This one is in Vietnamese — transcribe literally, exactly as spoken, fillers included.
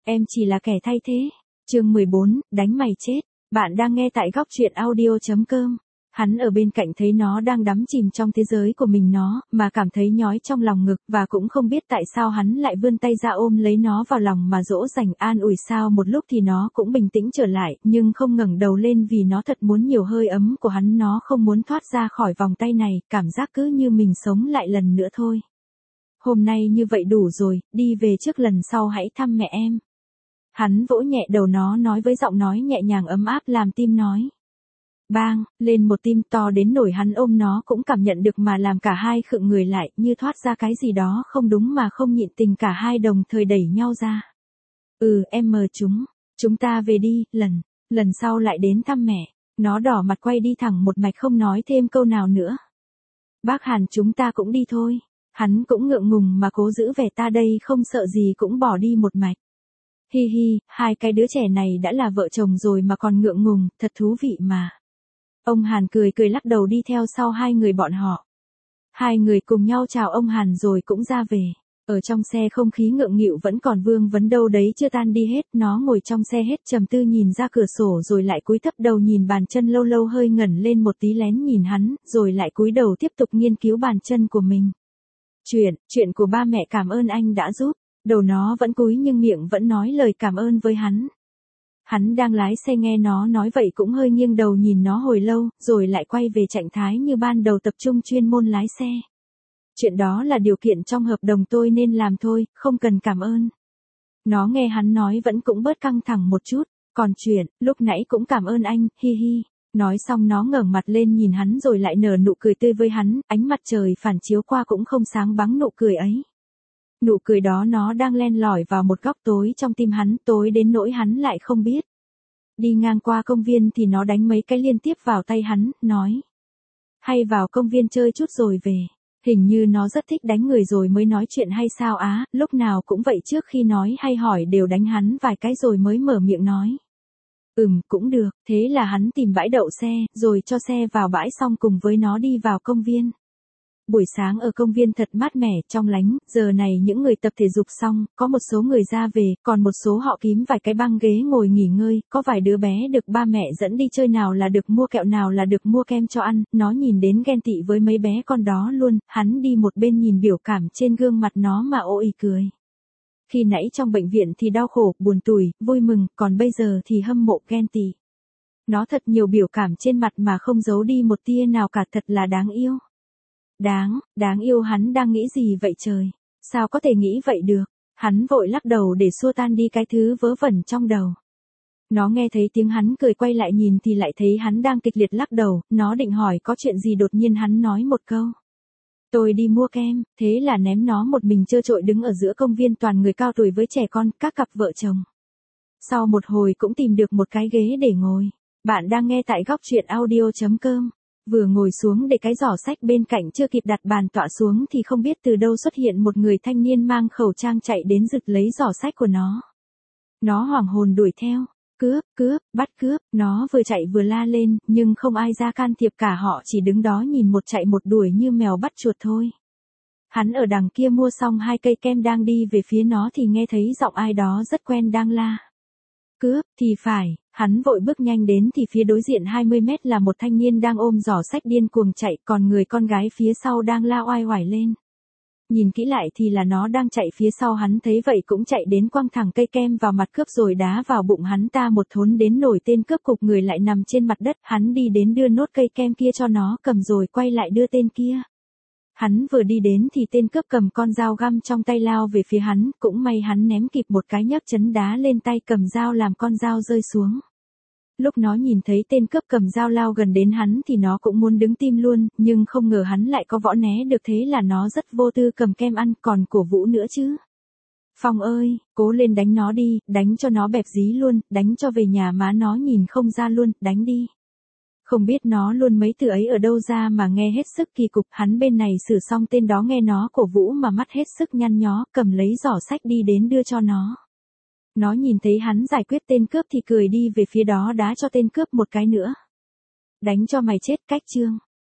Em chỉ là kẻ thay thế. Chương mười bốn, đánh mày chết. Bạn đang nghe tại góc truyện audio chấm com. Hắn ở bên cạnh thấy nó đang đắm chìm trong thế giới của mình nó, mà cảm thấy nhói trong lòng ngực, và cũng không biết tại sao hắn lại vươn tay ra ôm lấy nó vào lòng mà dỗ dành an ủi. Sao một lúc thì nó cũng bình tĩnh trở lại, nhưng không ngẩng đầu lên vì nó thật muốn nhiều hơi ấm của hắn, nó không muốn thoát ra khỏi vòng tay này, cảm giác cứ như mình sống lại lần nữa thôi. Hôm nay như vậy đủ rồi, đi về trước, lần sau hãy thăm mẹ em. Hắn vỗ nhẹ đầu nó, nói với giọng nói nhẹ nhàng ấm áp làm tim nói bang lên một tim to đến nổi hắn ôm nó cũng cảm nhận được, mà làm cả hai khựng người lại, như thoát ra cái gì đó không đúng mà không nhịn tình, cả hai đồng thời đẩy nhau ra. Ừ em mờ chúng, chúng ta về đi, lần, lần sau lại đến thăm mẹ. Nó đỏ mặt quay đi thẳng một mạch, không nói thêm câu nào nữa. Bác Hàn, chúng ta cũng đi thôi. Hắn cũng ngượng ngùng mà cố giữ vẻ ta đây không sợ gì cũng bỏ đi một mạch. Hi hi, hai cái đứa trẻ này đã là vợ chồng rồi mà còn ngượng ngùng, thật thú vị mà. Ông Hàn cười cười lắc đầu đi theo sau hai người bọn họ. Hai người cùng nhau chào ông Hàn rồi cũng ra về. Ở trong xe không khí ngượng nghịu vẫn còn vương vấn đâu đấy chưa tan đi hết. Nó ngồi trong xe hết trầm tư, nhìn ra cửa sổ rồi lại cúi thấp đầu nhìn bàn chân, lâu lâu hơi ngẩng lên một tí lén nhìn hắn, rồi lại cúi đầu tiếp tục nghiên cứu bàn chân của mình. Chuyện, chuyện của ba mẹ, cảm ơn anh đã giúp. Đầu nó vẫn cúi nhưng miệng vẫn nói lời cảm ơn với hắn. Hắn đang lái xe nghe nó nói vậy cũng hơi nghiêng đầu nhìn nó hồi lâu, rồi lại quay về trạng thái như ban đầu, tập trung chuyên môn lái xe. Chuyện đó là điều kiện trong hợp đồng tôi nên làm thôi, không cần cảm ơn. Nó nghe hắn nói vẫn cũng bớt căng thẳng một chút, còn chuyện, lúc nãy cũng cảm ơn anh, hi hi. Nói xong nó ngẩng mặt lên nhìn hắn rồi lại nở nụ cười tươi với hắn, ánh mặt trời phản chiếu qua cũng không sáng bằng nụ cười ấy. Nụ cười đó nó đang len lỏi vào một góc tối trong tim hắn, tối đến nỗi hắn lại không biết. Đi ngang qua công viên thì nó đánh mấy cái liên tiếp vào tay hắn, nói. Hay vào công viên chơi chút rồi về. Hình như nó rất thích đánh người rồi mới nói chuyện hay sao á, lúc nào cũng vậy, trước khi nói hay hỏi đều đánh hắn vài cái rồi mới mở miệng nói. Ừm, cũng được, thế là hắn tìm bãi đậu xe, rồi cho xe vào bãi xong cùng với nó đi vào công viên. Buổi sáng ở công viên thật mát mẻ, trong lánh, giờ này những người tập thể dục xong, có một số người ra về, còn một số họ kiếm vài cái băng ghế ngồi nghỉ ngơi, có vài đứa bé được ba mẹ dẫn đi chơi, nào là được mua kẹo nào là được mua kem cho ăn, nó nhìn đến ghen tị với mấy bé con đó luôn, hắn đi một bên nhìn biểu cảm trên gương mặt nó mà ôi cười. Khi nãy trong bệnh viện thì đau khổ, buồn tủi, vui mừng, còn bây giờ thì hâm mộ, ghen tị. Nó thật nhiều biểu cảm trên mặt mà không giấu đi một tia nào cả, thật là đáng yêu. Đáng, đáng yêu, hắn đang nghĩ gì vậy trời? Sao có thể nghĩ vậy được? Hắn vội lắc đầu để xua tan đi cái thứ vớ vẩn trong đầu. Nó nghe thấy tiếng hắn cười, quay lại nhìn thì lại thấy hắn đang kịch liệt lắc đầu, nó định hỏi có chuyện gì, đột nhiên hắn nói một câu. Tôi đi mua kem, thế là ném nó một mình trơ trội đứng ở giữa công viên toàn người cao tuổi với trẻ con, các cặp vợ chồng. Sau một hồi cũng tìm được một cái ghế để ngồi. Bạn đang nghe tại góc truyện audio chấm com. Vừa ngồi xuống để cái giỏ sách bên cạnh chưa kịp đặt bàn tọa xuống thì không biết từ đâu xuất hiện một người thanh niên mang khẩu trang chạy đến giật lấy giỏ sách của nó. Nó hoảng hồn đuổi theo, cướp, cướp, bắt cướp, nó vừa chạy vừa la lên, nhưng không ai ra can thiệp cả, họ chỉ đứng đó nhìn một chạy một đuổi như mèo bắt chuột thôi. Hắn ở đằng kia mua xong hai cây kem đang đi về phía nó thì nghe thấy giọng ai đó rất quen đang la. Cướp, thì phải, hắn vội bước nhanh đến thì phía đối diện hai mươi mét là một thanh niên đang ôm giỏ sách điên cuồng chạy, còn người con gái phía sau đang la oai oải lên. Nhìn kỹ lại thì là nó đang chạy phía sau hắn, thấy vậy cũng chạy đến quăng thẳng cây kem vào mặt cướp rồi đá vào bụng hắn ta một thốn đến nổi tên cướp cục người lại nằm trên mặt đất, hắn đi đến đưa nốt cây kem kia cho nó cầm rồi quay lại đưa tên kia. Hắn vừa đi đến thì tên cướp cầm con dao găm trong tay lao về phía hắn, cũng may hắn ném kịp một cái nhấc chấn đá lên tay cầm dao làm con dao rơi xuống. Lúc nó nhìn thấy tên cướp cầm dao lao gần đến hắn thì nó cũng muốn đứng tim luôn, nhưng không ngờ hắn lại có võ né được, thế là nó rất vô tư cầm kem ăn, còn cổ vũ nữa chứ. Phong ơi, cố lên, đánh nó đi, đánh cho nó bẹp dí luôn, đánh cho về nhà má nó nhìn không ra luôn, đánh đi. Không biết nó luôn mấy từ ấy ở đâu ra mà nghe hết sức kỳ cục, hắn bên này xử xong tên đó nghe nó cổ vũ mà mắt hết sức nhăn nhó, cầm lấy giỏ sách đi đến đưa cho nó. Nó nhìn thấy hắn giải quyết tên cướp thì cười đi về phía đó đá cho tên cướp một cái nữa. Đánh cho mày chết, cách chương.